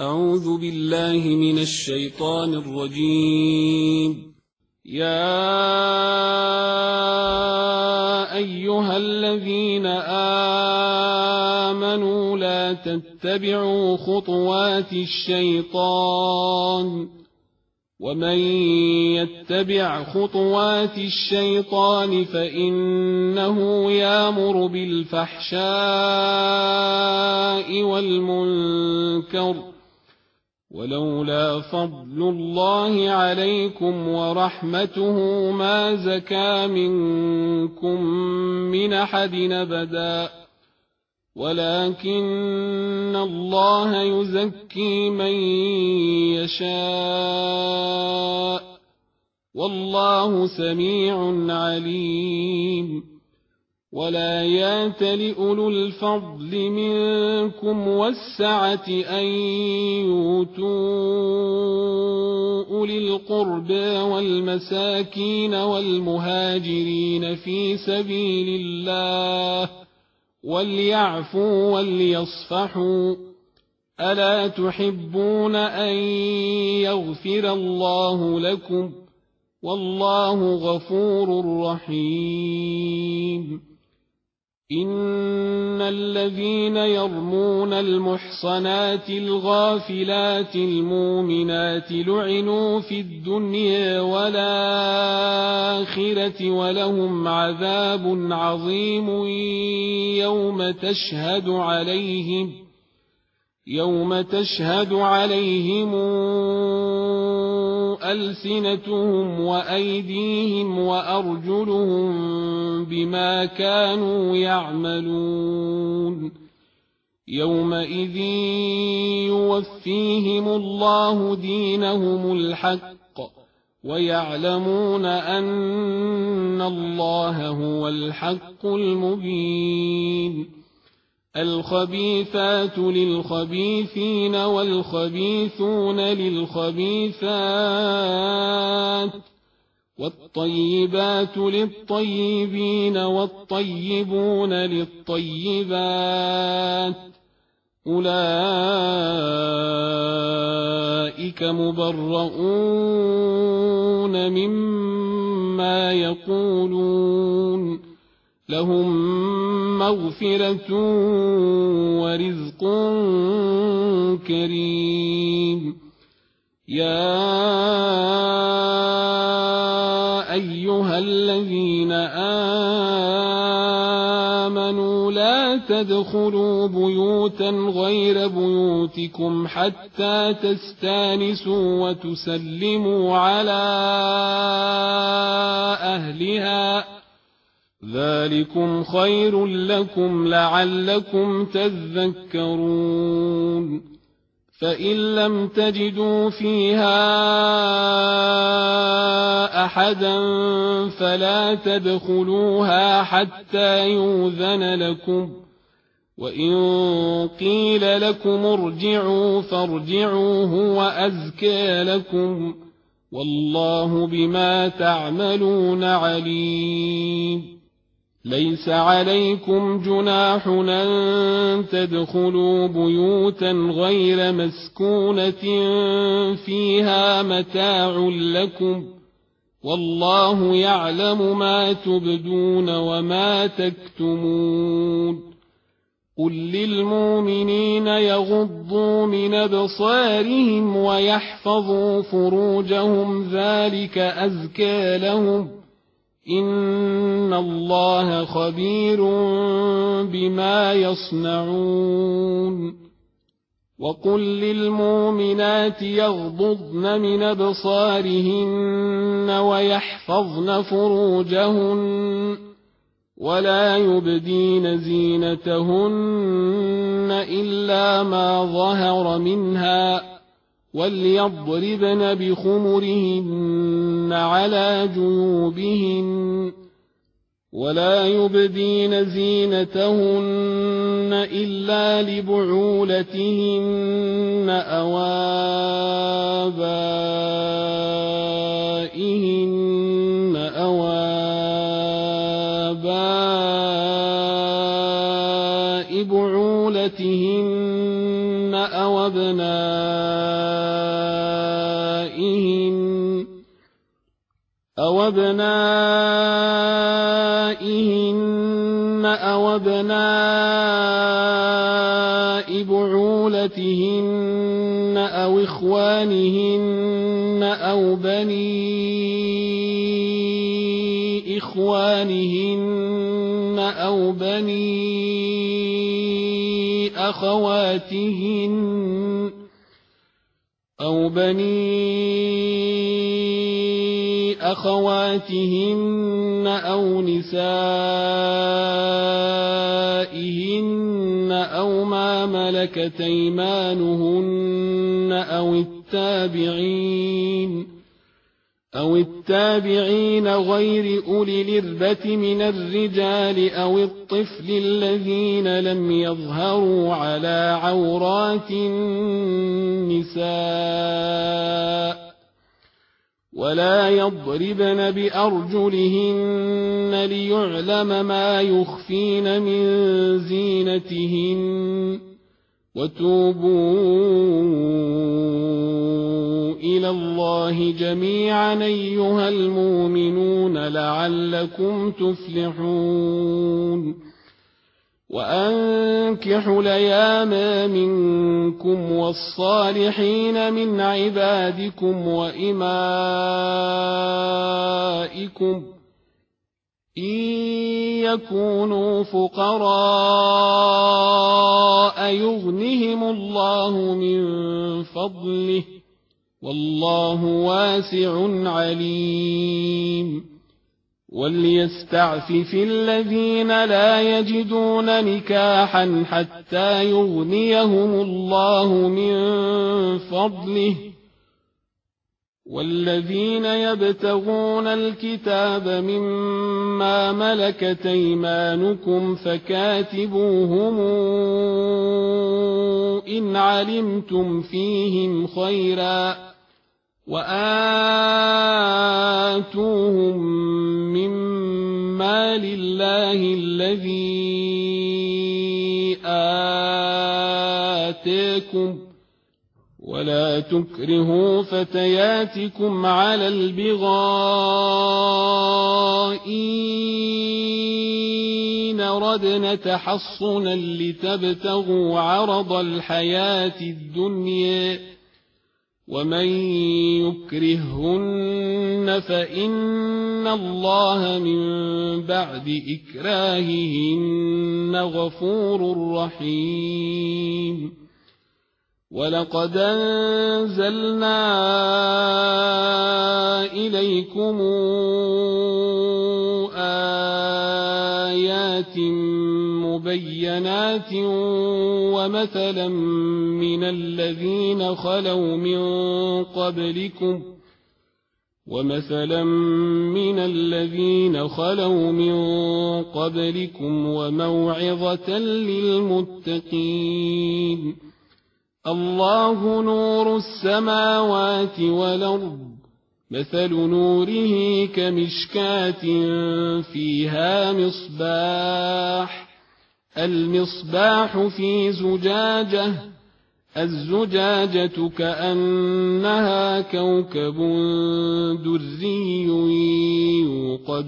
أعوذ بالله من الشيطان الرجيم. يا أيها الذين آمنوا لا تتبعوا خطوات الشيطان، ومن يتبع خطوات الشيطان فإنه يأمر بالفحشاء والمنكر، ولولا فضل الله عليكم ورحمته ما زكى منكم من أحد أبدا، ولكن الله يزكي من يشاء، والله سميع عليم. ولا يات لأولو الفضل منكم والسعة أن يؤتوا أولي القربى والمساكين والمهاجرين في سبيل الله وليعفوا وليصفحوا، ألا تحبون أن يغفر الله لكم؟ والله غفور رحيم. إن الذين يرمون المحصنات الغافلات المؤمنات لعنوا في الدنيا والآخرة ولهم عذاب عظيم يوم تشهد عليهم ألسنتهم وأيديهم وأرجلهم بما كانوا يعملون. يومئذ يوفيهم الله دينهم الحق ويعلمون أن الله هو الحق المبين. الخبيثات للخبيثين والخبيثون للخبيثات، والطيبات للطيبين والطيبون للطيبات، أولئك مبرؤون مما يقولون، لهم مغفرة ورزق كريم. يا أيها الذين آمنوا لا تدخلوا بيوتا غير بيوتكم حتى تستانسوا وتسلموا على أهلها، ذلكم خير لكم لعلكم تذكرون. فإن لم تجدوا فيها أحدا فلا تدخلوها حتى يؤذن لكم، وإن قيل لكم ارجعوا فارجعوا هو أزكى لكم، والله بما تعملون عليم. ليس عليكم جناح أن تدخلوا بيوتا غير مسكونة فيها متاع لكم، والله يعلم ما تبدون وما تكتمون. قل للمؤمنين يغضوا من أبصارهم ويحفظوا فروجهم ذلك أزكى لهم، إن الله خبير بما يصنعون. وقل للمؤمنات يغضضن من أبصارهن ويحفظن فروجهن ولا يبدين زينتهن إلا ما ظهر منها، وليضربن بخمرهن على جيوبهن، ولا يبدين زينتهن إلا لبعولتهن أو آبائهن أو آباء بعولتهن أو أبنائهن أو أبناء بعولتهن أو إخوانهن أو بني إخوانهن أو بني أخواتهن أو نسائهن أو ما ملكت أيمانهن أو التابعين غير أولي الإربة من الرجال أو الطفل الذين لم يظهروا على عورات النساء ولا يضربن بأرجلهن ليعلم ما يخفين من زينتهن وتوبوا إلى الله جميعا أيها المؤمنون لعلكم تفلحون وأنكحوا الأيام منكم والصالحين من عبادكم وإمائكم إن يكونوا فقراء يغنهم الله من فضله والله واسع عليم وليستعفف الذين لا يجدون نكاحا حتى يغنيهم الله من فضله والذين يبتغون الكتاب مما ملكت أيمانكم فكاتبوهم إن علمتم فيهم خيرا وآتوهم مما لله الذي آتاكم ولا تكرهوا فتياتكم على البغاء إن ردن تحصنا لتبتغوا عرض الحياة الدنيا ومن يكرههن فإن الله من بعد إكراههن غفور رحيم ولقد أنزلنا إليكم آيات مبينات ومثلا من الذين خلوا من قبلكم وموعظة للمتقين الله نور السماوات والأرض مثل نوره كمشكاة فيها المصباح في زجاجة الزجاجة كأنها كوكب دري يوقد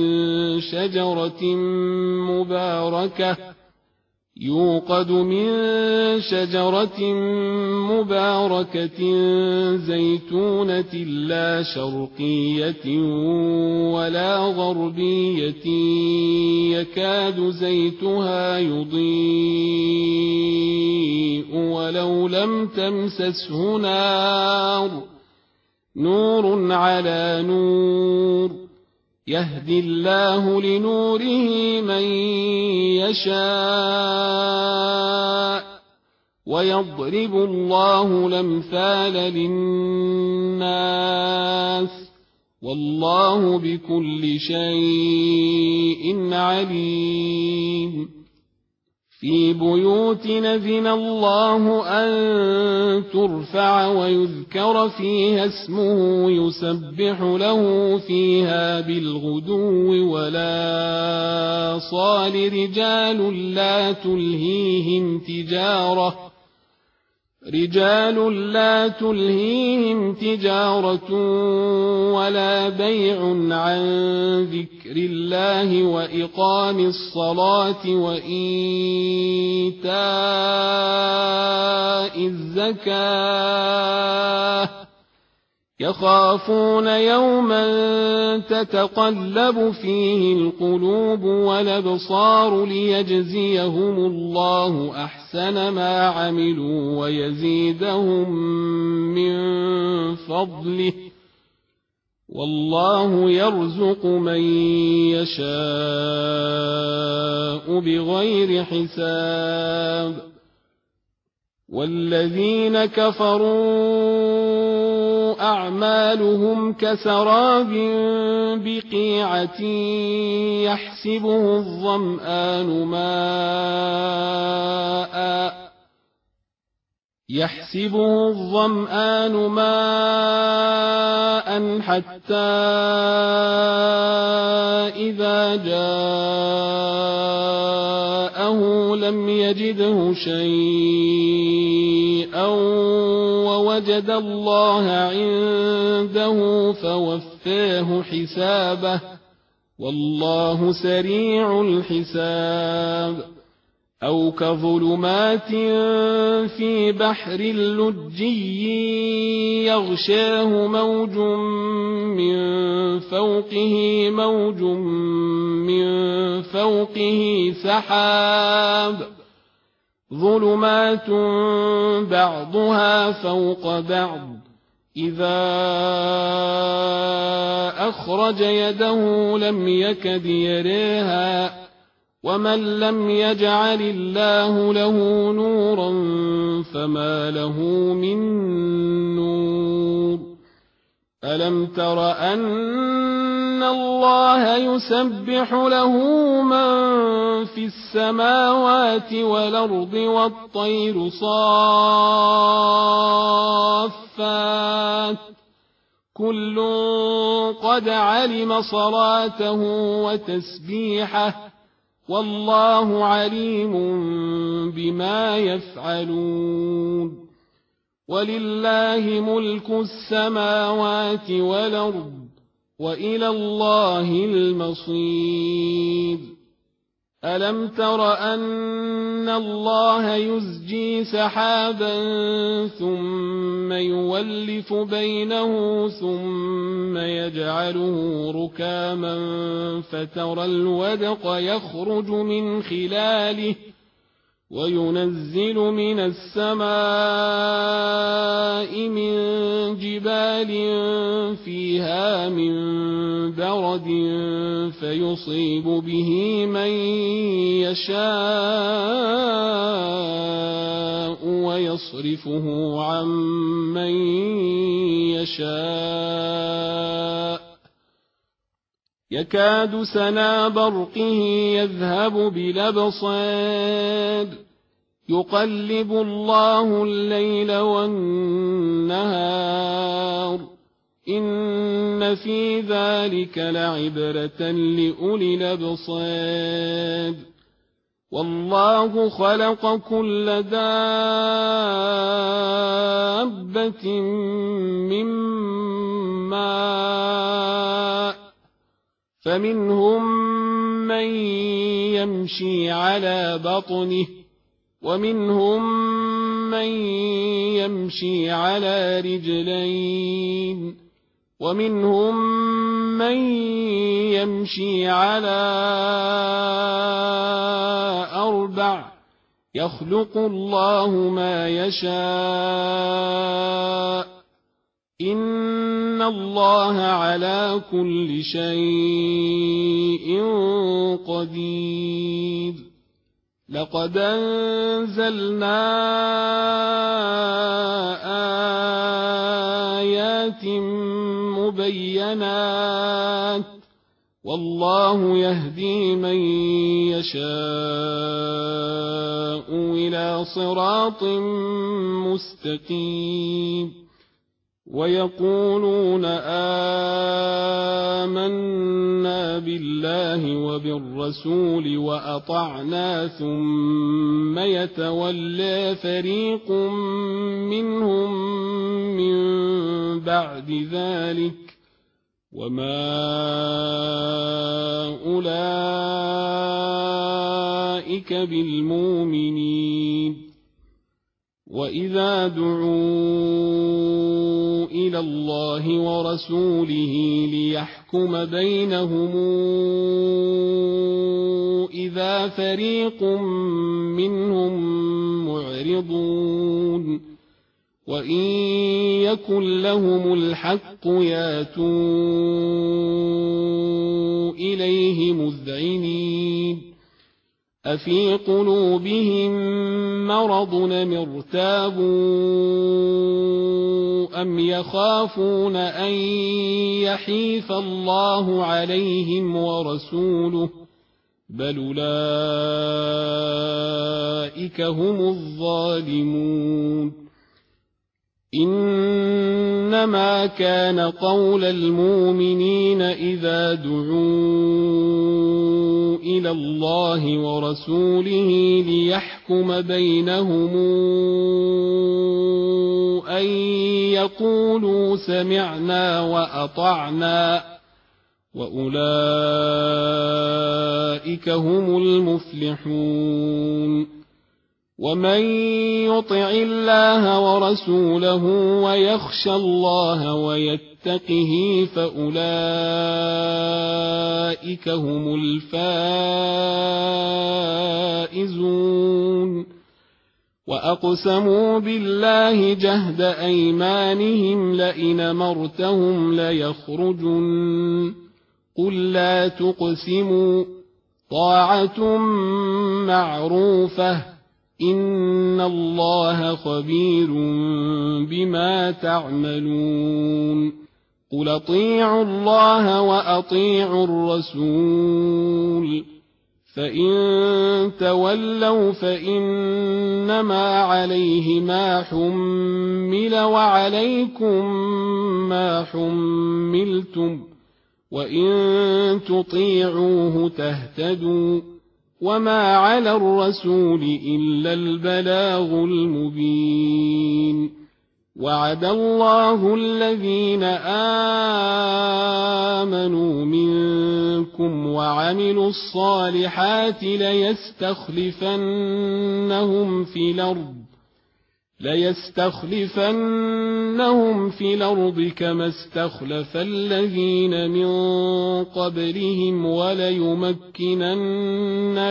من شجرة مباركة زيتونة لا شرقية ولا غربية يكاد زيتها يضيء ولو لم تمسسه نور على نور يهدي الله لنوره من يشاء ويضرب الله الأمثال للناس والله بكل شيء عليم في بيوت أذن الله أن ترفع ويذكر فيها اسمه يسبح له فيها بالغدو ولا صال رجال لا تلهيهم رجال لا تلهيهم تجارة ولا بيع عن ذكر الله وإقام الصلاة وإيتاء الزكاة يخافون يوما تتقلب فيه القلوب والأبصار ليجزيهم الله أحسن ما عملوا ويزيدهم من فضله والله يرزق من يشاء بغير حساب والذين كفروا أعمالهم كسراب بقيعة يحسبه الظمآن ماء حتى إذا جاءه لم يجده شيئا ووجد الله عنده فوفاه حسابه والله سريع الحساب أو كظلمات في بحر لجي يغشاه موج من فوقه سحاب ظلمات بعضها فوق بعض إذا أخرج يده لم يكد يريها ومن لم يجعل الله له نورا فما له من نور ألم تر أن الله يسبح له من في السماوات والأرض والطير صافات كل قد علم صلاته وتسبيحه والله عليم بما يفعلون ولله ملك السماوات والأرض وإلى الله المصير ألم تر أن الله يزجي سحابا ثم يولف بينه ثم يجعله ركاما فترى الودق يخرج من خلاله وينزل من السماء من جبال فيها من برد فيصيب به من يشاء ويصرفه عن من يشاء يكاد سنا برقه يذهب بالأبصار يقلب الله الليل والنهار إن في ذلك لعبرة لأولي الأبصار والله خلق كل دابة من ماء فمنهم من يمشي على بطنه ومنهم من يمشي على رجلين ومنهم من يمشي على أربع يخلق الله ما يشاء إن الله على كل شيء قدير لقد أنزلنا آيات مبينات والله يهدي من يشاء إلى صراط مستقيم ويقولون آمنا بالله وبالرسول وأطعنا ثم يتولى فريق منهم من بعد ذلك وما أولئك بالمؤمنين وإذا دعوا إلى الله ورسوله ليحكم بينهم إذا فريق منهم معرضون وإن يكن لهم الحق ياتوا إليه مذعنين أفي قلوبهم مرض أم ارتابوا أم يخافون أن يحيف الله عليهم ورسوله بل أولئك هم الظالمون إنما كان قول المؤمنين إذا دعوا إلى الله ورسوله ليحكم بينهم أن يقولوا سمعنا وأطعنا وأولئك هم المفلحون ومن يطع الله ورسوله ويخشى الله ويتقه فأولئك هم الفائزون وأقسموا بالله جهد أيمانهم لئن أمرتهم ليخرجن قل لا تقسموا طاعة معروفة إن الله خبير بما تعملون قل أطيعوا الله وأطيعوا الرسول فإن تولوا فإنما عليه ما حمل وعليكم ما حملتم وإن تطيعوه تهتدوا وما على الرسول إلا البلاغ المبين وعد الله الذين آمنوا منكم وعملوا الصالحات ليستخلفنهم في الأرض كما استخلف الذين من قبلهم وليمكنن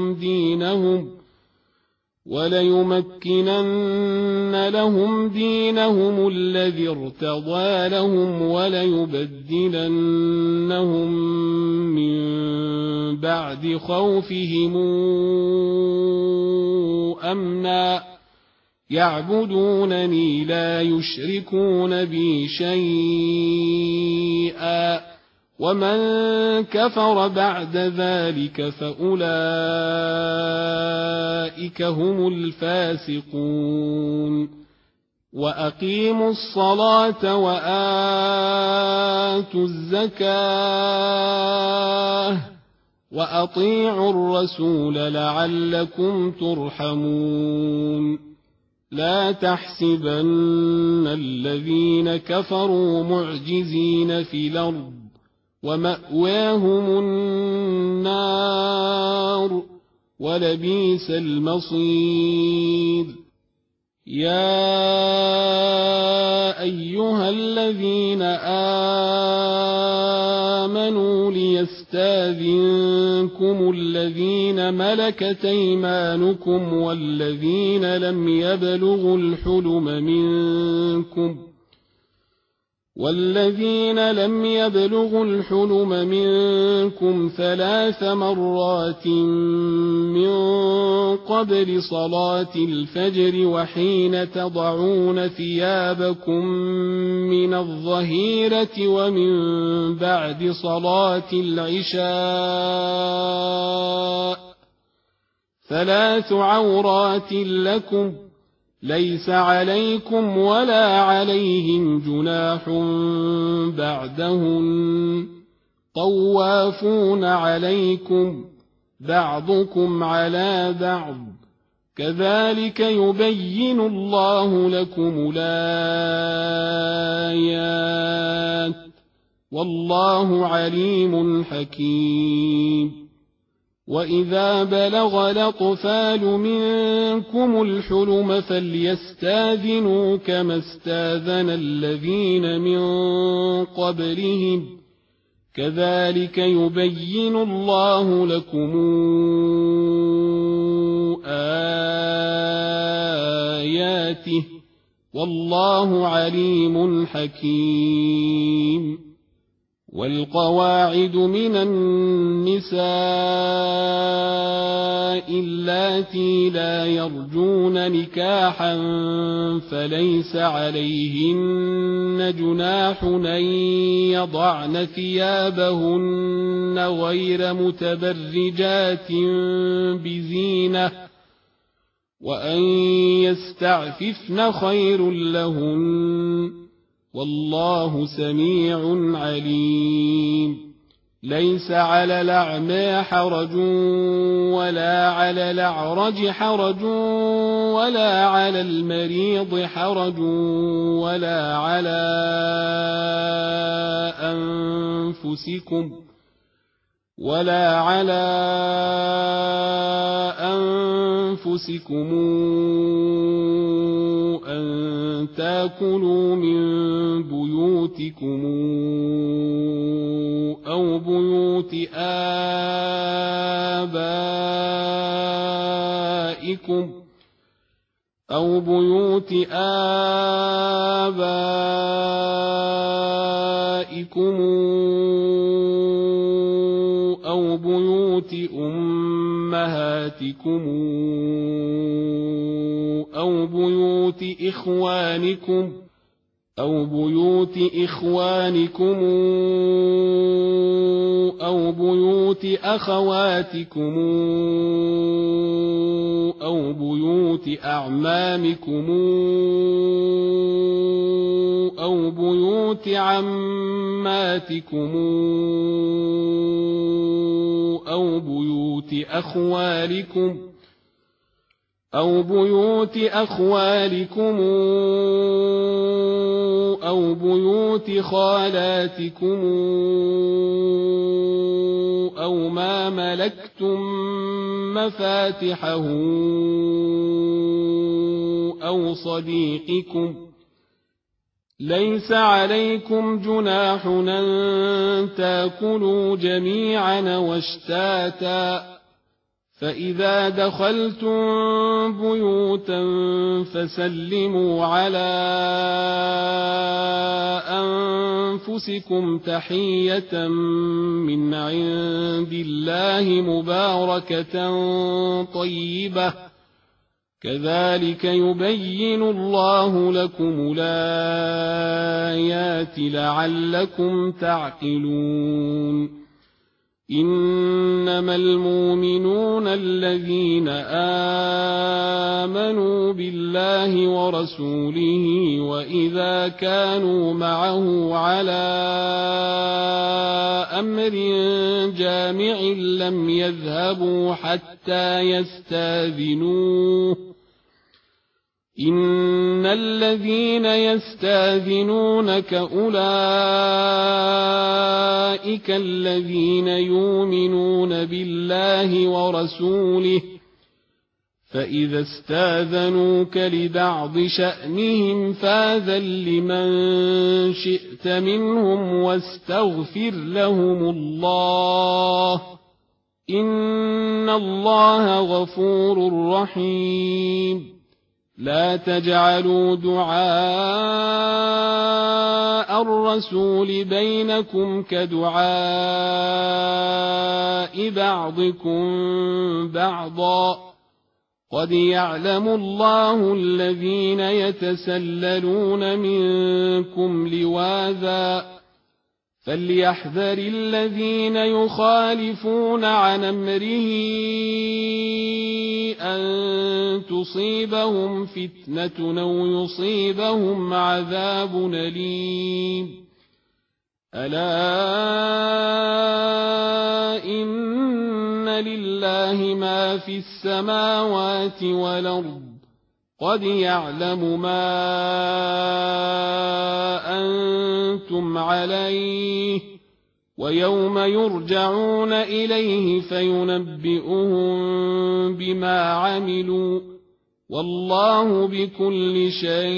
لهم دينهم الذي ارتضى لهم وليبدلنهم من بعد خوفهم أمنا يعبدونني لا يشركون بي شيئا ومن كفر بعد ذلك فأولئك هم الفاسقون وأقيموا الصلاة وآتوا الزكاة وأطيعوا الرسول لعلكم ترحمون لا تحسبن الذين كفروا معجزين في الأرض ومأواهم النار ولبئس المصير يا أيها الذين آمنوا ليستاذنكم الذين ملكت أيمانكم والذين لم يبلغوا الحلم منكم 3 مرات من قبل صلاة الفجر وحين تضعون ثيابكم من الظهيرة ومن بعد صلاة العشاء 3 عورات لكم ليس عليكم ولا عليهم جناح بعدهن طوافون عليكم بعضكم على بعض كذلك يبين الله لكم الآيات والله عليم حكيم وإذا بلغ الأطفال منكم الحلم فليستاذنوا كما استاذن الذين من قبلهم كذلك يبين الله لكم آياته والله عليم حكيم والقواعد من النساء اللاتي لا يرجون نكاحا فليس عليهن جناح أن يضعن ثيابهن غير متبرجات بزينة وأن يستعففن خير لهن والله سميع عليم ليس على الأعمى حرج ولا على الأعرج حرج ولا على المريض حرج ولا على أنفسكم أن تأكلوا من بيوتكم أو بيوت آبائكم أو بيوت أمهاتكم أو بيوت إخوانكم أو بيوت أخواتكم أو بيوت أعمامكم أو بيوت عماتكم أو بيوت أخوالكم أو بيوت خالاتكم أو ما ملكتم مفاتحه أو صديقكم ليس عليكم جناح أن تأكلوا جميعا واشتاتا فإذا دخلتم بيوتا فسلموا على أنفسكم تحية من عند الله مباركة طيبة كذلك يبين الله لكم الآيات لعلكم تعقلون إنما المؤمنون الذين آمنوا بالله ورسوله وإذا كانوا معه على أمر جامع لم يذهبوا حتى يستاذنوه إن الذين يستاذنونك أولئك الذين يؤمنون بالله ورسوله فإذا استاذنوك لبعض شأنهم فاذن لمن شئت منهم واستغفر لهم الله إن الله غفور رحيم لا تجعلوا دعاء الرسول بينكم كدعاء بعضكم بعضا قد يعلم الله الذين يتسللون منكم لواذا فليحذر الذين يخالفون عن أمره أن تصيبهم فتنة أو يصيبهم عذاب أليم ألا إن لله ما في السماوات والأرض قد يعلم ما أنتم عليه ويوم يرجعون إليه فينبئهم بما عملوا والله بكل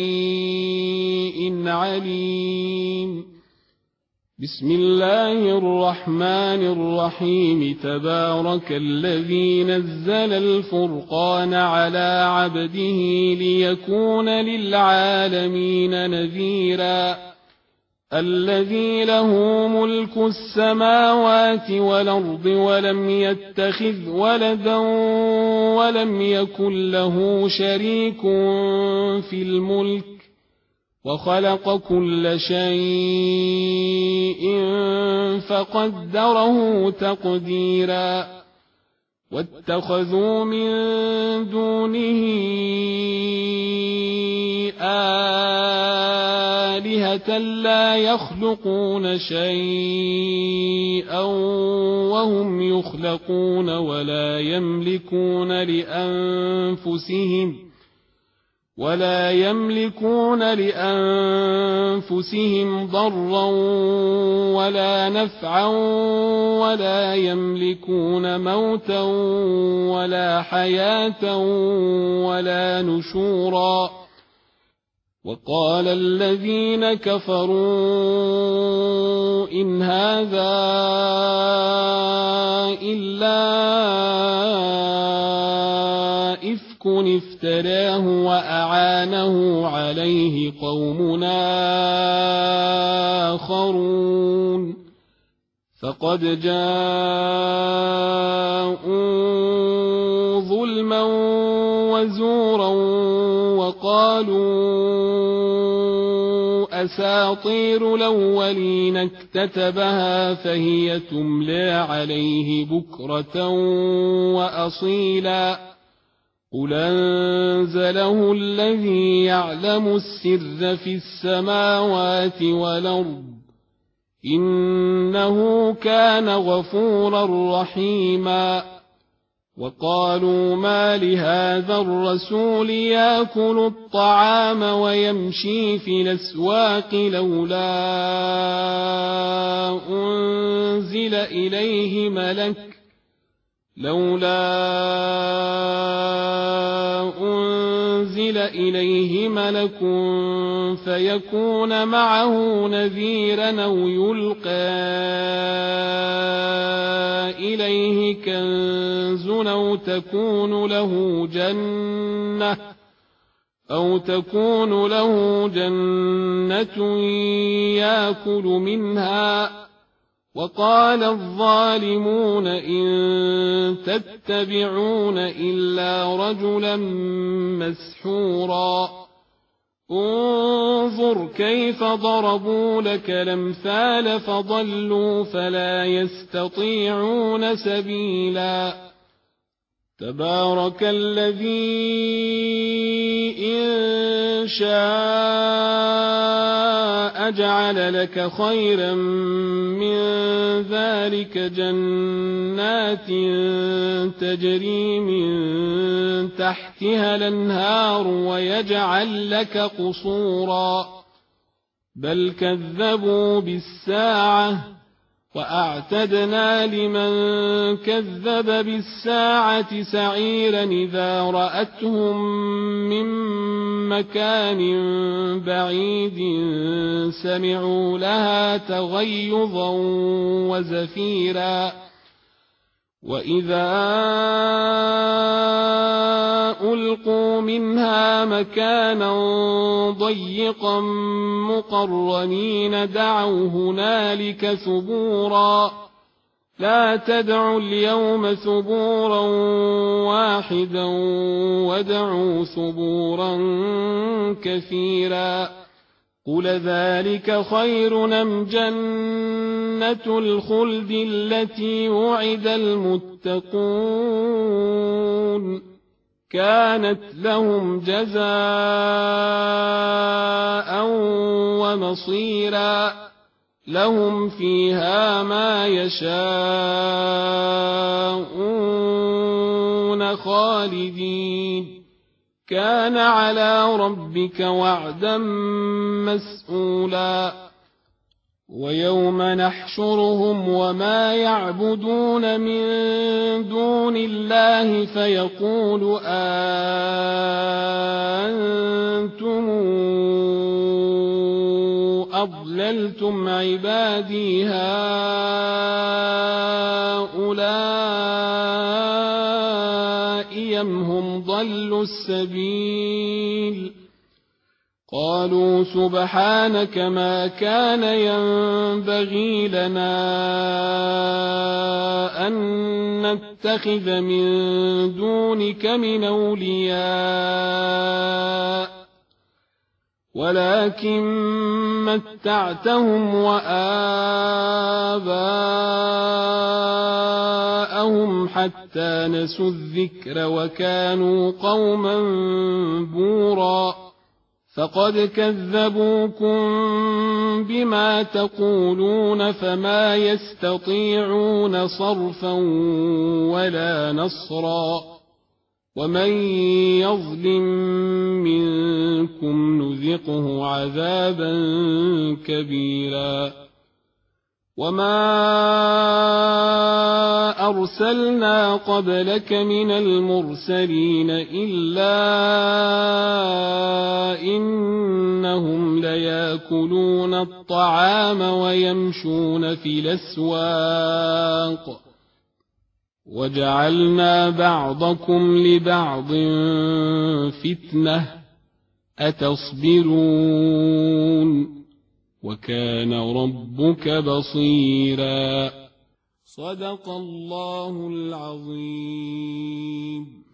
شيء عليم بسم الله الرحمن الرحيم تبارك الذي نزل الفرقان على عبده ليكون للعالمين نذيرا الذي له ملك السماوات والأرض ولم يتخذ ولدا ولم يكن له شريك في الملك وخلق كل شيء فقدره تقديرا واتخذوا من دونه آلهة لا يخلقون شيئا وهم يخلقون ولا يملكون لأنفسهم ضرا ولا نفعا ولا يملكون موتا ولا حياة ولا نشورا وقال الذين كفروا إن هذا إلا إفك افتراه وأعانه عليه قوم آخرون فقد جاءوا ظلما وزورا وقالوا أساطير الأولين اكتتبها فهي تملى عليه بكرة وأصيلا قل أنزله الذي يعلم السر في السماوات والأرض إنه كان غفورا رحيما وقالوا ما لهذا الرسول يأكل الطعام ويمشي في الأسواق لولا أنزل إليه ملك فيكون معه نذيرا أو يلقى إليه كنز أو تكون له جنة يأكل منها وقال الظالمون إن تتبعون إلا رجلا مسحورا انظر كيف ضربوا لك الأمثال فضلوا فلا يستطيعون سبيلا تبارك الذي إن شاء جعل لك خيرا من ذلك جنات تجري من تحتها الأنهار ويجعل لك قصورا بل كذبوا بالساعة وأعتدنا لمن كذب بالساعة سعيرا إذا رأتهم من مكان بعيد سمعوا لها تغيظا وزفيرا وإذا ألقوا منها مكانا ضيقا مقرنين دعوا هنالك ثبورا لا تدعوا اليوم ثبورا واحدا وادعوا ثبورا كثيرا قل ذلك خير أم جنة الخلد التي وعد المتقون كانت لهم جزاء ومصيرا لهم فيها ما يشاءون خالدين كان على ربك وعدا مسئولا ويوم نحشرهم وما يعبدون من دون الله فيقول أأنتم أضللتم عبادي هؤلاء أم هم ضلوا السبيل قالوا سبحانك ما كان ينبغي لنا أن نتخذ من دونك من أولياء ولكن متعتهم وآباءهم حتى نسوا الذكر وكانوا قوما بورا فقد كذبوكم بما تقولون فما يستطيعون صرفا ولا نصرا ومن يظلم منكم نذقه عذابا كبيرا وما أرسلنا قبلك من المرسلين إلا إنهم ليأكلون الطعام ويمشون في الأسواق وجعلنا بعضكم لبعض فتنة أتصبرون وكان ربك بصيرا صدق الله العظيم.